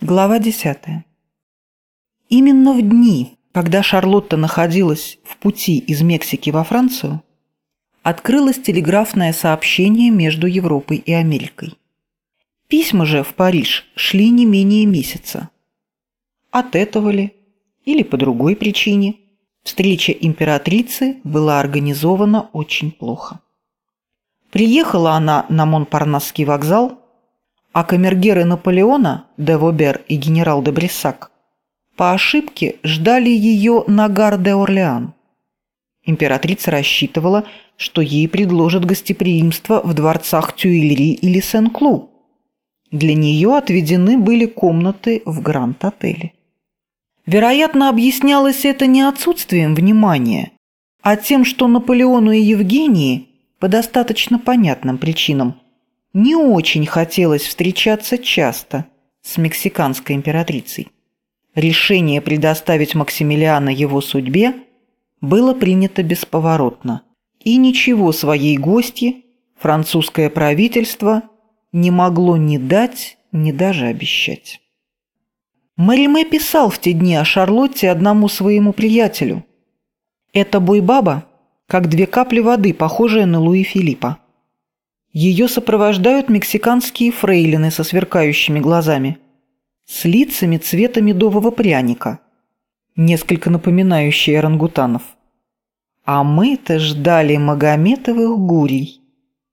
Глава 10. Именно в дни, когда Шарлотта находилась в пути из Мексики во Францию, открылось телеграфное сообщение между Европой и Америкой. Письма же в Париж шли не менее месяца. От этого ли, или по другой причине, встреча императрицы была организована очень плохо. Приехала она на Монпарнасский вокзал, а камергеры Наполеона, де Вобер и генерал де Бриссак, по ошибке ждали ее на Гар-де-Орлеан. Императрица рассчитывала, что ей предложат гостеприимство в дворцах Тюильри или Сен-Клу. Для нее отведены были комнаты в Гранд-отеле. Вероятно, объяснялось это не отсутствием внимания, а тем, что Наполеону и Евгении, по достаточно понятным причинам, не очень хотелось встречаться часто с мексиканской императрицей. Решение предоставить Максимилиана его судьбе было принято бесповоротно, и ничего своей гостье французское правительство не могло ни дать, ни даже обещать. Мариме писал в те дни о Шарлотте одному своему приятелю. «Это бойбаба, как две капли воды, похожая на Луи Филиппа. Ее сопровождают мексиканские фрейлины со сверкающими глазами, с лицами цвета медового пряника, несколько напоминающие орангутанов. А мы-то ждали Магометовых гурий.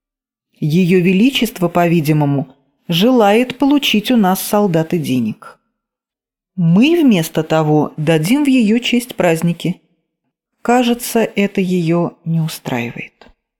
Ее Величество, по-видимому, желает получить у нас, солдаты, денег. Мы вместо того дадим в ее честь праздники. Кажется, это ее не устраивает».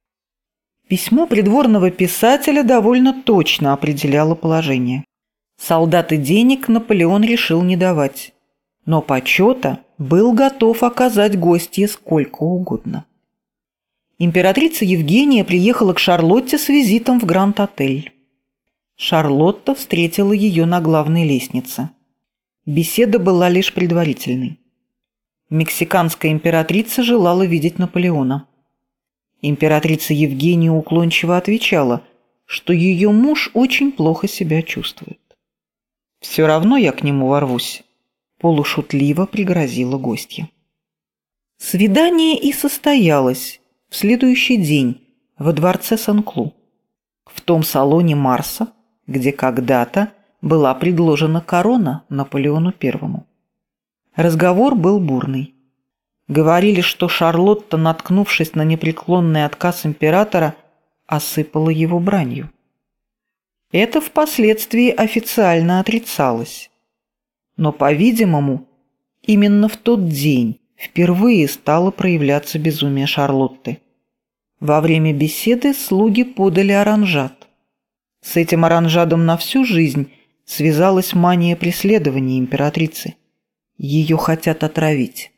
Письмо придворного писателя довольно точно определяло положение. Солдаты денег Наполеон решил не давать, но почета был готов оказать гостье сколько угодно. Императрица Евгения приехала к Шарлотте с визитом в Гранд-отель. Шарлотта встретила ее на главной лестнице. Беседа была лишь предварительной. Мексиканская императрица желала видеть Наполеона. Императрица Евгения уклончиво отвечала, что ее муж очень плохо себя чувствует. «Все равно я к нему ворвусь», – полушутливо пригрозила гостья. Свидание и состоялось в следующий день во дворце Сен-Клу, в том салоне Марса, где когда-то была предложена корона Наполеону I. Разговор был бурный. Говорили, что Шарлотта, наткнувшись на непреклонный отказ императора, осыпала его бранью. Это впоследствии официально отрицалось. Но, по-видимому, именно в тот день впервые стало проявляться безумие Шарлотты. Во время беседы слуги подали оранжат. С этим оранжадом на всю жизнь связалась мания преследования императрицы. Ее хотят отравить.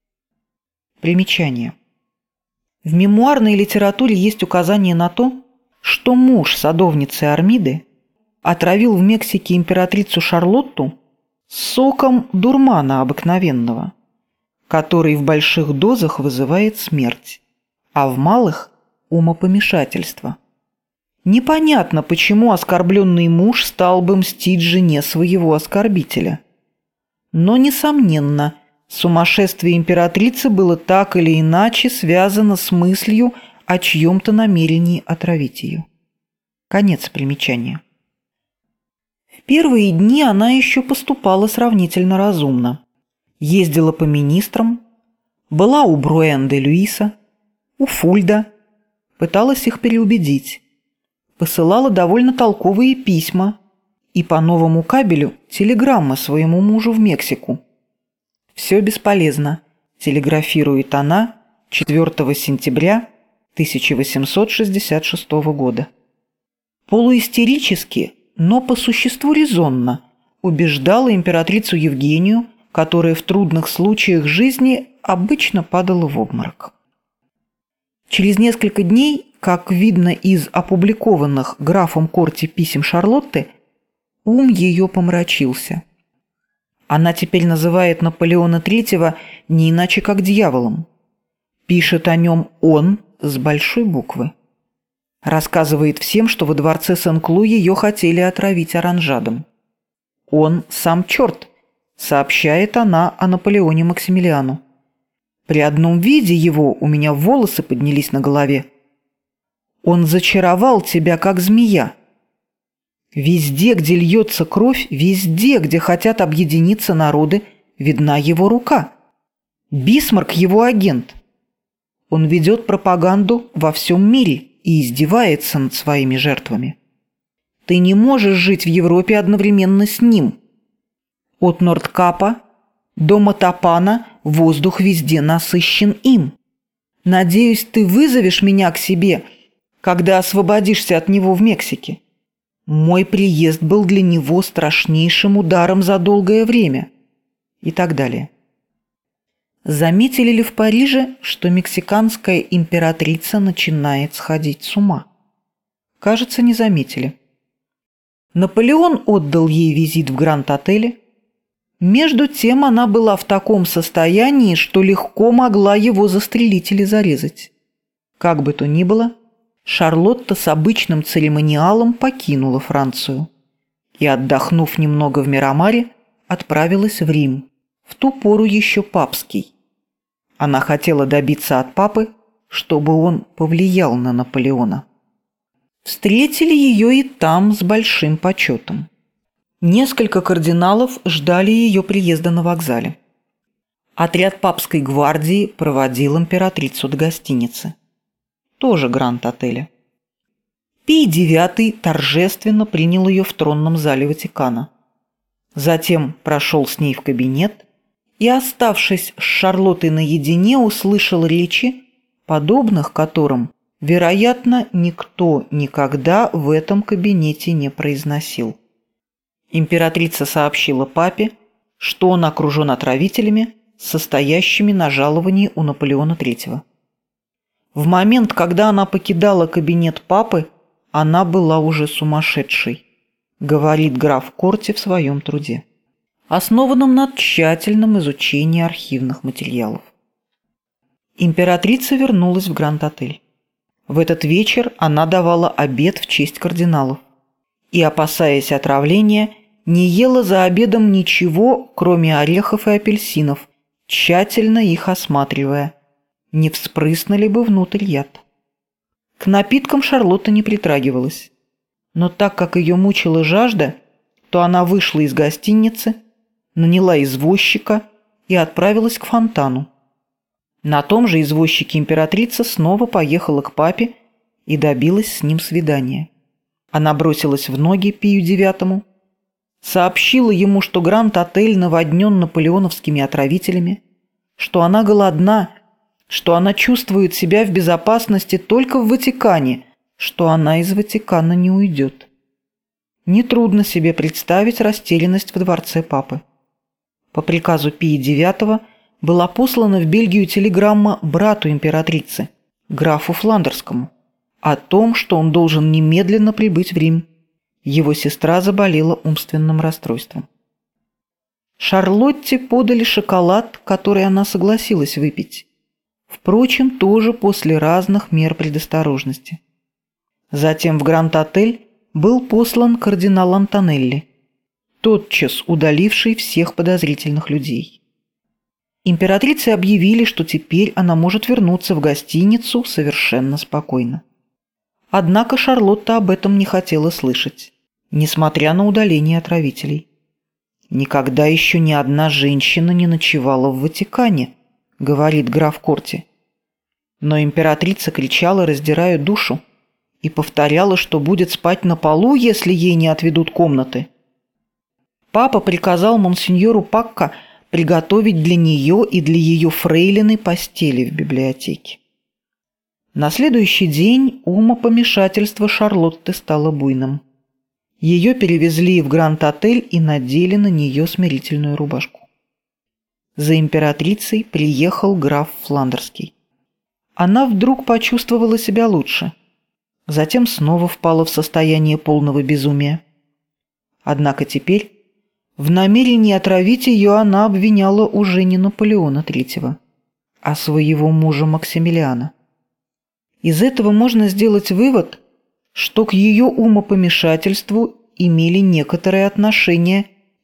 Примечание. В мемуарной литературе есть указание на то, что муж садовницы Армиды отравил в Мексике императрицу Шарлотту соком дурмана обыкновенного, который в больших дозах вызывает смерть, а в малых – умопомешательство. Непонятно, почему оскорбленный муж стал бы мстить жене своего оскорбителя. Но, несомненно, сумасшествие императрицы было так или иначе связано с мыслью о чьем-то намерении отравить ее. Конец примечания. В первые дни она еще поступала сравнительно разумно. Ездила по министрам, была у Бруэн-де-Люиса, у Фульда, пыталась их переубедить, посылала довольно толковые письма и по новому кабелю телеграммы своему мужу в Мексику. «Все бесполезно», – телеграфирует она 4 сентября 1866 года. Полуистерически, но по существу резонно убеждала императрицу Евгению, которая в трудных случаях жизни обычно падала в обморок. Через несколько дней, как видно из опубликованных графом Корти писем Шарлотты, ум ее помрачился. Она теперь называет Наполеона III не иначе как дьяволом. Пишет о нем «он» с большой буквы. Рассказывает всем, что во дворце Сен-Клу ее хотели отравить оранжадом. Он сам черт, сообщает она о Наполеоне Максимилиану. При одном виде его у меня волосы поднялись на голове. Он зачаровал тебя, как змея. Везде, где льется кровь, везде, где хотят объединиться народы, видна его рука. Бисмарк его агент. Он ведет пропаганду во всем мире и издевается над своими жертвами. Ты не можешь жить в Европе одновременно с ним. От Нордкапа до Матапана воздух везде насыщен им. Надеюсь, ты вызовешь меня к себе, когда освободишься от него в Мексике. Мой приезд был для него страшнейшим ударом за долгое время. И так далее. Заметили ли в Париже, что мексиканская императрица начинает сходить с ума? Кажется, не заметили. Наполеон отдал ей визит в Гранд-отеле. Между тем она была в таком состоянии, что легко могла его застрелить или зарезать. Как бы то ни было, Шарлотта с обычным церемониалом покинула Францию и, отдохнув немного в Мирамаре, отправилась в Рим, в ту пору еще папский. Она хотела добиться от папы, чтобы он повлиял на Наполеона. Встретили ее и там с большим почетом. Несколько кардиналов ждали ее приезда на вокзале. Отряд папской гвардии проводил императрицу до гостиницы, тоже Гранд-отеля. Пий IX торжественно принял ее в тронном зале Ватикана. Затем прошел с ней в кабинет и, оставшись с Шарлоттой наедине, услышал речи, подобных которым, вероятно, никто никогда в этом кабинете не произносил. Императрица сообщила папе, что он окружен отравителями, состоящими на жаловании у Наполеона III. В момент, когда она покидала кабинет папы, она была уже сумасшедшей, говорит граф Корти в своем труде, основанном на тщательном изучении архивных материалов. Императрица вернулась в Гранд-отель. В этот вечер она давала обед в честь кардиналов и, опасаясь отравления, не ела за обедом ничего, кроме орехов и апельсинов, тщательно их осматривая, не вспрыснули бы внутрь яд. К напиткам Шарлотта не притрагивалась, но так как ее мучила жажда, то она вышла из гостиницы, наняла извозчика и отправилась к фонтану. На том же извозчике императрица снова поехала к папе и добилась с ним свидания. Она бросилась в ноги Пию IX, сообщила ему, что Гранд-отель наводнен наполеоновскими отравителями, что она голодна, что она чувствует себя в безопасности только в Ватикане, что она из Ватикана не уйдет. Нетрудно себе представить растерянность в дворце папы. По приказу Пия IX была послана в Бельгию телеграмма брату императрицы, графу Фландерскому, о том, что он должен немедленно прибыть в Рим. Его сестра заболела умственным расстройством. Шарлотте подали шоколад, который она согласилась выпить. Впрочем, тоже после разных мер предосторожности. Затем в Гранд-отель был послан кардинал Антонелли, тотчас удаливший всех подозрительных людей. Императрице объявили, что теперь она может вернуться в гостиницу совершенно спокойно. Однако Шарлотта об этом не хотела слышать, несмотря на удаление отравителей. «Никогда еще ни одна женщина не ночевала в Ватикане», — говорит граф Корти. Но императрица кричала, раздирая душу, и повторяла, что будет спать на полу, если ей не отведут комнаты. Папа приказал монсеньору Пакко приготовить для нее и для ее фрейлины постели в библиотеке. На следующий день умопомешательство Шарлотты стало буйным. Ее перевезли в Гранд-отель и надели на нее смирительную рубашку. За императрицей приехал граф Фландерский. Она вдруг почувствовала себя лучше, затем снова впала в состояние полного безумия. Однако теперь в намерении отравить ее она обвиняла уже не Наполеона III, а своего мужа Максимилиана. Из этого можно сделать вывод, что к ее умопомешательству имели некоторое отношение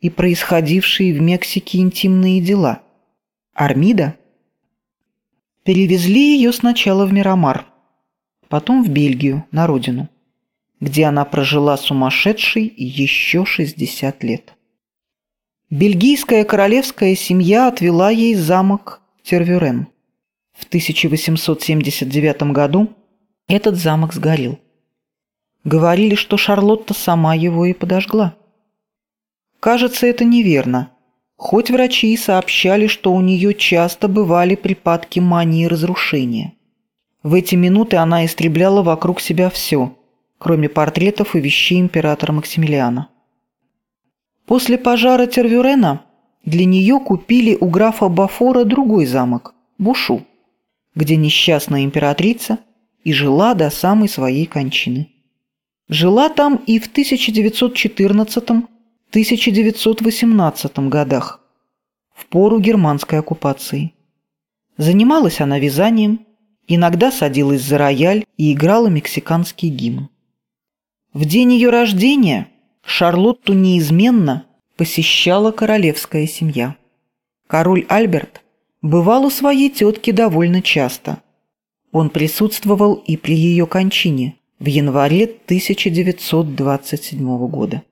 и происходившие в Мексике интимные дела. Армида? Перевезли ее сначала в Мирамар, потом в Бельгию, на родину, где она прожила сумасшедшей еще 60 лет. Бельгийская королевская семья отвела ей замок Тервюрен. В 1879 году этот замок сгорел. Говорили, что Шарлотта сама его и подожгла. Кажется, это неверно, хоть врачи и сообщали, что у нее часто бывали припадки мании разрушения. В эти минуты она истребляла вокруг себя все, кроме портретов и вещей императора Максимилиана. После пожара Тервюрена для нее купили у графа Бафора другой замок – Бушу, где несчастная императрица и жила до самой своей кончины. Жила там и в 1914-1918 годах, в пору германской оккупации. Занималась она вязанием, иногда садилась за рояль и играла мексиканский гимн. В день ее рождения Шарлотту неизменно посещала королевская семья. Король Альберт бывал у своей тетки довольно часто. Он присутствовал и при ее кончине в январе 1927 года.